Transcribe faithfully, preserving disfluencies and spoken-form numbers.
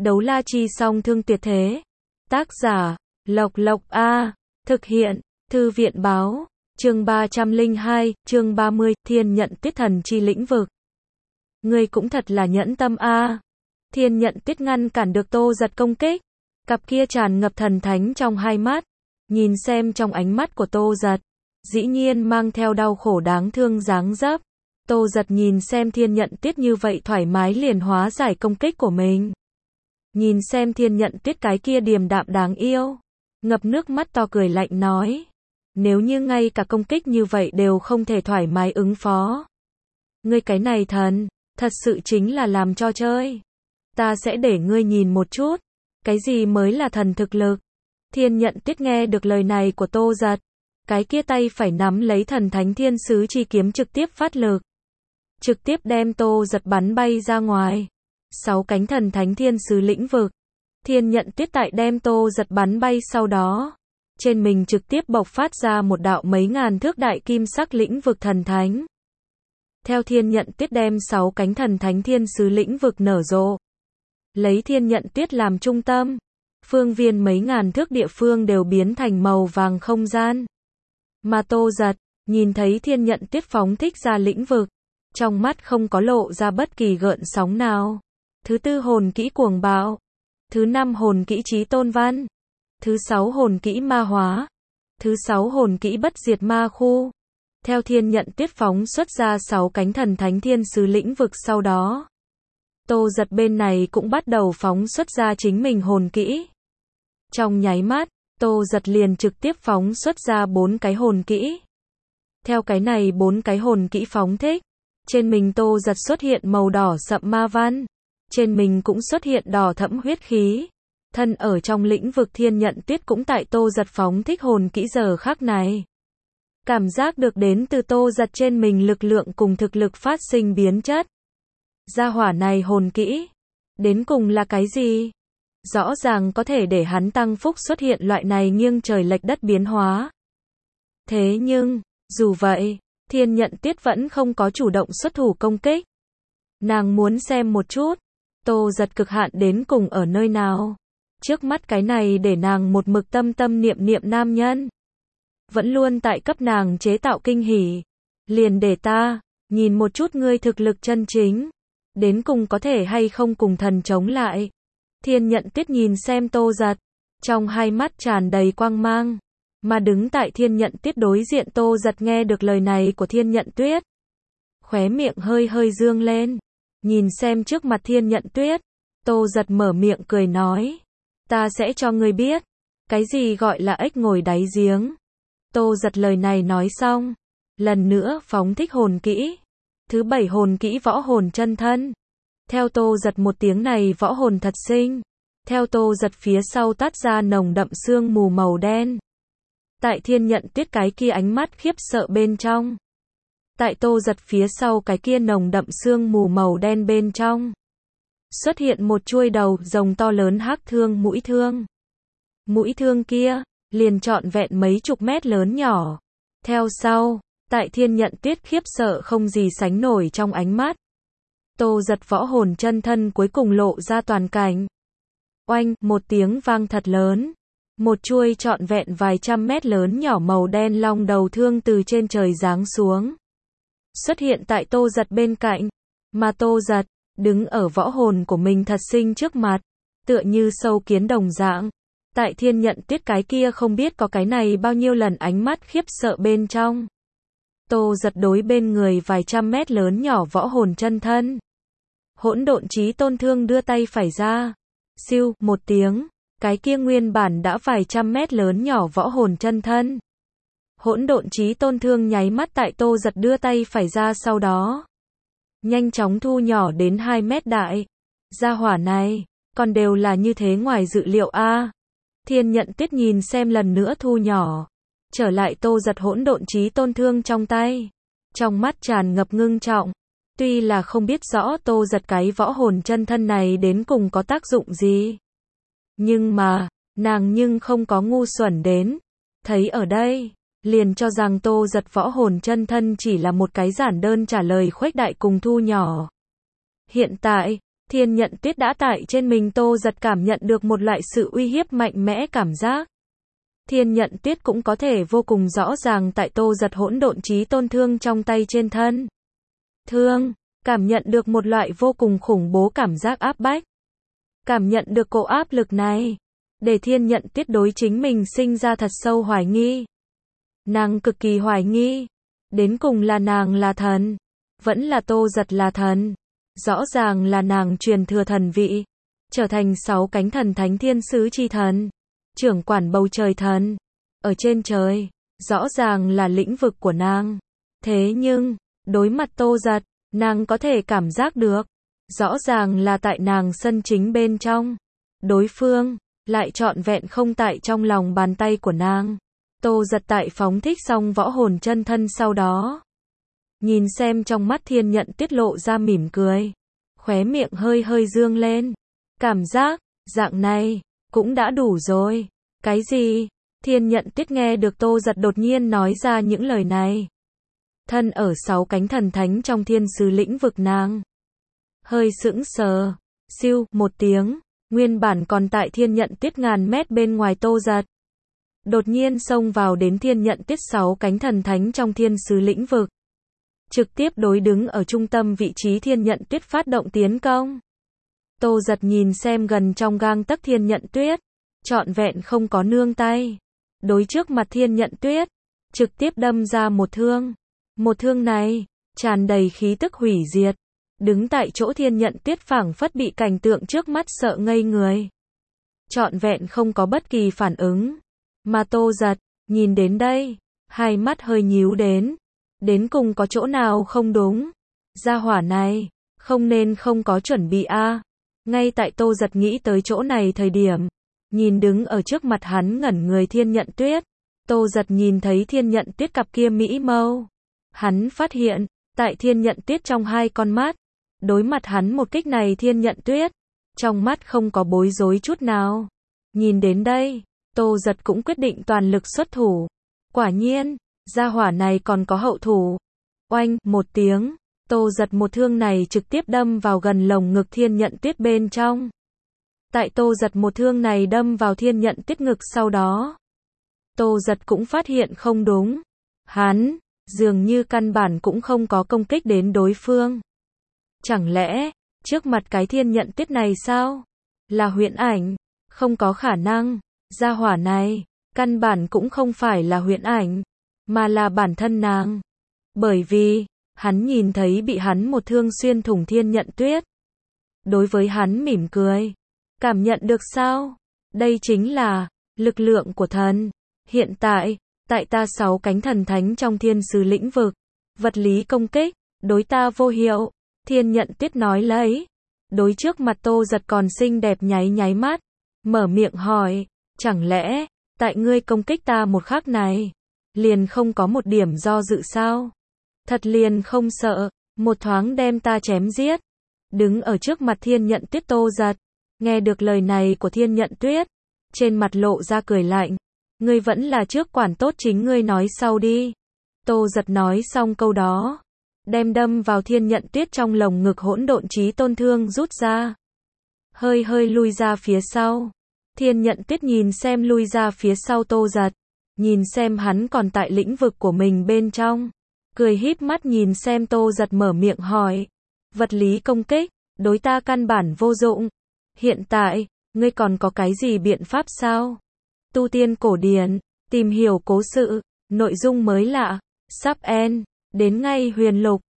Đấu la chi song thương tuyệt thế. Tác giả, Lộc Lộc A. Thực hiện, Thư viện báo. Chương ba trăm lẻ hai, chương ba mươi, Thiên nhận tuyết thần chi lĩnh vực. Ngươi cũng thật là nhẫn tâm A. Thiên nhận tuyết ngăn cản được Tô Giật công kích. Cặp kia tràn ngập thần thánh trong hai mắt. Nhìn xem trong ánh mắt của Tô Giật, dĩ nhiên mang theo đau khổ đáng thương dáng dấp. Tô Giật nhìn xem thiên nhận tuyết như vậy thoải mái liền hóa giải công kích của mình. Nhìn xem thiên nhận tuyết cái kia điềm đạm đáng yêu. Ngập nước mắt to cười lạnh nói. Nếu như ngay cả công kích như vậy đều không thể thoải mái ứng phó. Ngươi cái này thần, thật sự chính là làm cho chơi. Ta sẽ để ngươi nhìn một chút. Cái gì mới là thần thực lực. Thiên nhận tuyết nghe được lời này của Tô Giật. Cái kia tay phải nắm lấy thần thánh thiên sứ chi kiếm trực tiếp phát lực. Trực tiếp đem Tô Giật bắn bay ra ngoài. Sáu cánh thần thánh thiên sứ lĩnh vực. Thiên nhận tuyết tại đem Tô Giật bắn bay sau đó. Trên mình trực tiếp bộc phát ra một đạo mấy ngàn thước đại kim sắc lĩnh vực thần thánh. Theo thiên nhận tuyết đem sáu cánh thần thánh thiên sứ lĩnh vực nở rộ. Lấy thiên nhận tuyết làm trung tâm. Phương viên mấy ngàn thước địa phương đều biến thành màu vàng không gian. Mà Tô Giật, nhìn thấy thiên nhận tuyết phóng thích ra lĩnh vực. Trong mắt không có lộ ra bất kỳ gợn sóng nào. Thứ tư hồn kỹ cuồng bạo. Thứ năm hồn kỹ chí tôn văn. Thứ sáu hồn kỹ ma hóa. Thứ sáu hồn kỹ bất diệt ma khu. Theo thiên nhận tuyết phóng xuất ra sáu cánh thần thánh thiên sứ lĩnh vực sau đó. Tô Giật bên này cũng bắt đầu phóng xuất ra chính mình hồn kỹ. Trong nháy mắt, Tô Giật liền trực tiếp phóng xuất ra bốn cái hồn kỹ. Theo cái này bốn cái hồn kỹ phóng thích. Trên mình Tô Giật xuất hiện màu đỏ sậm ma văn. Trên mình cũng xuất hiện đỏ thẫm huyết khí. Thân ở trong lĩnh vực thiên nhận tuyết cũng tại Tô Giật phóng thích hồn kỹ giờ khắc này. Cảm giác được đến từ Tô Giật trên mình lực lượng cùng thực lực phát sinh biến chất. Gia hỏa này hồn kỹ. Đến cùng là cái gì? Rõ ràng có thể để hắn tăng phúc xuất hiện loại này nghiêng trời lệch đất biến hóa. Thế nhưng, dù vậy, thiên nhận tuyết vẫn không có chủ động xuất thủ công kích. Nàng muốn xem một chút. Tô Giật cực hạn đến cùng ở nơi nào. Trước mắt cái này để nàng một mực tâm tâm niệm niệm nam nhân. Vẫn luôn tại cấp nàng chế tạo kinh hỉ. Liền để ta, nhìn một chút ngươi thực lực chân chính. Đến cùng có thể hay không cùng thần chống lại. Thiên nhận tuyết nhìn xem Tô Giật. Trong hai mắt tràn đầy quang mang. Mà đứng tại thiên nhận tuyết đối diện Tô Giật nghe được lời này của thiên nhận tuyết. Khóe miệng hơi hơi dương lên. Nhìn xem trước mặt thiên nhận tuyết. Tô Giật mở miệng cười nói. Ta sẽ cho ngươi biết. Cái gì gọi là ếch ngồi đáy giếng. Tô Giật lời này nói xong. Lần nữa phóng thích hồn kỹ. Thứ bảy hồn kỹ võ hồn chân thân. Theo Tô Giật một tiếng này võ hồn thật sinh. Theo Tô Giật phía sau tát ra nồng đậm sương mù màu đen. Tại thiên nhận tuyết cái kia ánh mắt khiếp sợ bên trong. Tại Tô Giật phía sau cái kia nồng đậm sương mù màu đen bên trong. Xuất hiện một chuôi đầu rồng to lớn hắc thương mũi thương. Mũi thương kia, liền trọn vẹn mấy chục mét lớn nhỏ. Theo sau, tại thiên nhận tuyết khiếp sợ không gì sánh nổi trong ánh mắt. Tô Giật võ hồn chân thân cuối cùng lộ ra toàn cảnh. Oanh, một tiếng vang thật lớn. Một chuôi trọn vẹn vài trăm mét lớn nhỏ màu đen long đầu thương từ trên trời giáng xuống. Xuất hiện tại Tô Giật bên cạnh. Mà Tô Giật, đứng ở võ hồn của mình thật sinh trước mặt. Tựa như sâu kiến đồng dạng. Tại thiên nhận tuyết cái kia không biết có cái này bao nhiêu lần ánh mắt khiếp sợ bên trong. Tô Giật đối bên người vài trăm mét lớn nhỏ võ hồn chân thân. Hỗn độn chí tôn thương đưa tay phải ra. Siêu, một tiếng. Cái kia nguyên bản đã vài trăm mét lớn nhỏ võ hồn chân thân. Hỗn độn chí tôn thương nháy mắt tại Tô Giật đưa tay phải ra sau đó. Nhanh chóng thu nhỏ đến hai mét đại. Gia hỏa này, còn đều là như thế ngoài dự liệu a. Thiên nhận tuyết nhìn xem lần nữa thu nhỏ. Trở lại Tô Giật hỗn độn chí tôn thương trong tay. Trong mắt tràn ngập ngưng trọng. Tuy là không biết rõ Tô Giật cái võ hồn chân thân này đến cùng có tác dụng gì. Nhưng mà, nàng nhưng không có ngu xuẩn đến. Thấy ở đây, liền cho rằng Tô Giật võ hồn chân thân chỉ là một cái giản đơn trả lời khuếch đại cùng thu nhỏ. Hiện tại, Thiên nhận tuyết đã tại trên mình Tô Giật cảm nhận được một loại sự uy hiếp mạnh mẽ cảm giác. Thiên nhận tuyết cũng có thể vô cùng rõ ràng tại Tô Giật hỗn độn chí tôn thương trong tay trên thân. Thương, cảm nhận được một loại vô cùng khủng bố cảm giác áp bách. Cảm nhận được cỗ áp lực này, để thiên nhận tuyết đối chính mình sinh ra thật sâu hoài nghi. Nàng cực kỳ hoài nghi, đến cùng là nàng là thần, vẫn là Tô Giật là thần. Rõ ràng là nàng truyền thừa thần vị, trở thành sáu cánh thần thánh thiên sứ chi thần, trưởng quản bầu trời thần, ở trên trời, rõ ràng là lĩnh vực của nàng. Thế nhưng, đối mặt Tô Giật, nàng có thể cảm giác được, rõ ràng là tại nàng sân chính bên trong, đối phương lại trọn vẹn không tại trong lòng bàn tay của nàng. Tô Giật tại phóng thích xong võ hồn chân thân sau đó, nhìn xem trong mắt thiên nhận tiết lộ ra mỉm cười, khóe miệng hơi hơi dương lên, cảm giác, dạng này, cũng đã đủ rồi. Cái gì? Thiên nhận tiết nghe được Tô Giật đột nhiên nói ra những lời này. Thân ở sáu cánh thần thánh trong thiên sứ lĩnh vực nàng, hơi sững sờ, siêu, một tiếng, nguyên bản còn tại thiên nhận tiết ngàn mét bên ngoài Tô Giật, đột nhiên xông vào đến thiên nhận tiết sáu cánh thần thánh trong thiên sứ lĩnh vực. Trực tiếp đối đứng ở trung tâm vị trí thiên nhận tuyết phát động tiến công. Tô Giật nhìn xem gần trong gang tấc thiên nhận tuyết, trọn vẹn không có nương tay. Đối trước mặt thiên nhận tuyết, trực tiếp đâm ra một thương. Một thương này, tràn đầy khí tức hủy diệt. Đứng tại chỗ thiên nhận tuyết phảng phất bị cảnh tượng trước mắt sợ ngây người. Trọn vẹn không có bất kỳ phản ứng. Mà Tô Giật, nhìn đến đây, hai mắt hơi nhíu đến. Đến cùng có chỗ nào không đúng? Gia hỏa này, không nên không có chuẩn bị a. À. Ngay tại Tô Giật nghĩ tới chỗ này thời điểm, nhìn đứng ở trước mặt hắn ngẩn người thiên nhận tuyết, Tô Giật nhìn thấy thiên nhận tuyết cặp kia mỹ mâu. Hắn phát hiện, tại thiên nhận tuyết trong hai con mắt, đối mặt hắn một kích này thiên nhận tuyết, trong mắt không có bối rối chút nào. Nhìn đến đây, Tô Giật cũng quyết định toàn lực xuất thủ. Quả nhiên, gia hỏa này còn có hậu thủ. Oanh, một tiếng, Tô Giật một thương này trực tiếp đâm vào gần lồng ngực thiên nhận tuyết bên trong. Tại Tô Giật một thương này đâm vào thiên nhận tuyết ngực sau đó, Tô Giật cũng phát hiện không đúng. Hắn, dường như căn bản cũng không có công kích đến đối phương. Chẳng lẽ, trước mặt cái thiên nhận tuyết này sao? Là huyễn ảnh? Không có khả năng, gia hỏa này, căn bản cũng không phải là huyễn ảnh, mà là bản thân nàng. Bởi vì, hắn nhìn thấy bị hắn một thương xuyên thủng thiên nhận tuyết. Đối với hắn mỉm cười. Cảm nhận được sao? Đây chính là lực lượng của thần. Hiện tại, tại ta sáu cánh thần thánh trong thiên sứ lĩnh vực, vật lý công kích, đối ta vô hiệu. Thiên nhận tuyết nói lấy. Đối trước mặt Tô Giật còn xinh đẹp nháy nháy mắt. Mở miệng hỏi, chẳng lẽ, tại ngươi công kích ta một khắc này, liền không có một điểm do dự sao? Thật liền không sợ, một thoáng đem ta chém giết. Đứng ở trước mặt thiên nhận tuyết Tô Giật, nghe được lời này của thiên nhận tuyết, trên mặt lộ ra cười lạnh. Ngươi vẫn là trước quản tốt chính ngươi nói sau đi. Tô Giật nói xong câu đó, đem đâm vào thiên nhận tuyết trong lồng ngực hỗn độn chí tôn thương rút ra. Hơi hơi lui ra phía sau. Thiên nhận tuyết nhìn xem lui ra phía sau Tô Giật, nhìn xem hắn còn tại lĩnh vực của mình bên trong, cười híp mắt nhìn xem Tô Giật mở miệng hỏi, vật lý công kích, đối ta căn bản vô dụng. Hiện tại, ngươi còn có cái gì biện pháp sao? Tu tiên cổ điển, tìm hiểu cố sự, nội dung mới lạ, sắp end, đến ngay huyền lục.